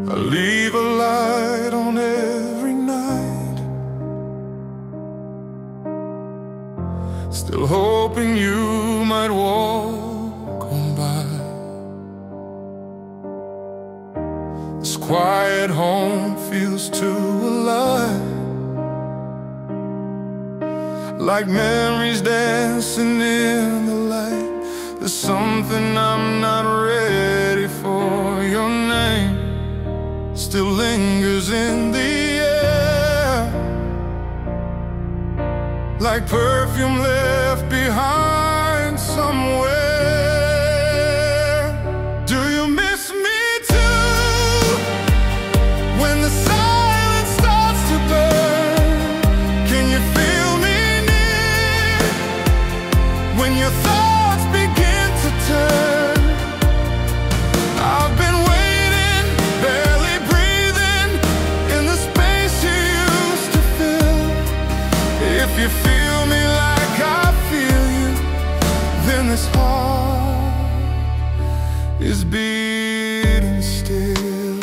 I leave a light on every night, still hoping you might walk on by. This quiet home feels too alive, like memories dancing in the light. There's something I'm not ready for. Your name still lingers in the air, like perfume left behind somewhere. Do you miss me too, when the silence starts to burn? Can you feel me near, when your thoughts begin to turn? I've been waiting, barely breathing, in the space you used to fill. If you feel me like I feel you, then this heart is beating still.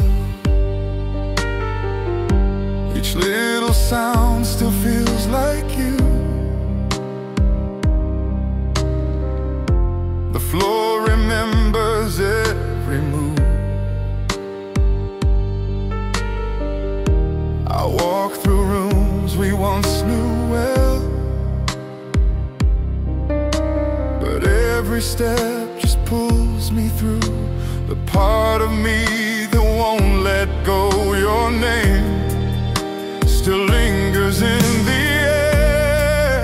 Each little sound still feels like you. The floor remembers every move. I walk through rooms we once knew well, but every step just pulls me through the part of me that won't let go. Your name still lingers in the air,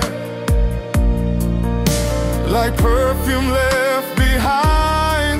like perfume left behind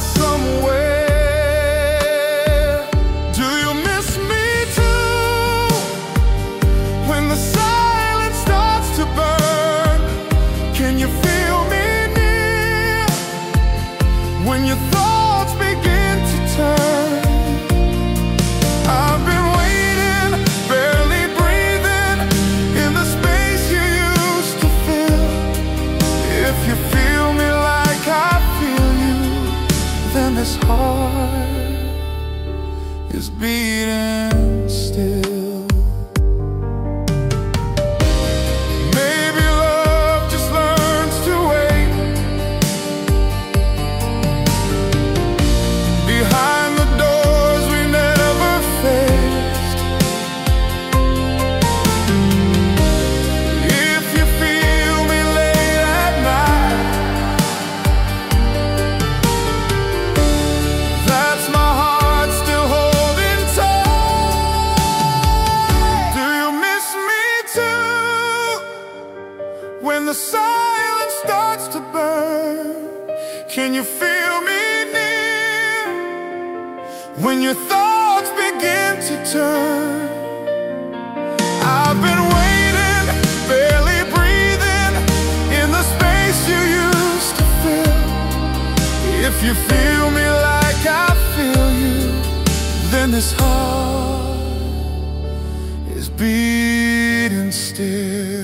somewhere. Do you miss me too, when the silence starts to burn? Can you feel me near, when your thoughts begin to turn? I've been waiting, barely breathing, in the space you used to fill. If you feel me like I feel you, then this heart is beating still. Maybe love just learns to wait behind the doors we never faced. If you feel me late at night, that's my heart still holding tight. Do you miss me too, when the silence starts to burn? Can you feel me near, when your thoughts begin to turn? I've been waiting, barely breathing, in the space you used to fill. If you feel me like I feel you, then this heart is beating still.